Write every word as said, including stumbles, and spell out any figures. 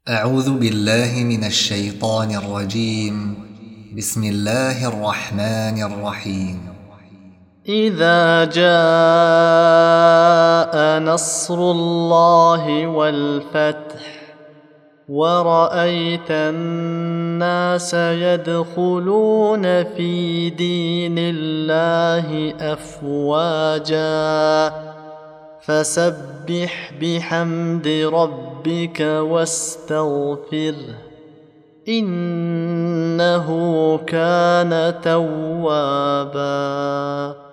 أعوذ بالله من الشيطان الرجيم. بسم الله الرحمن الرحيم. إذا جاء نصر الله والفتح ورأيت الناس يدخلون في دين الله أفواجا فسبح بحمد ربك واستغفره إنه كان توابا.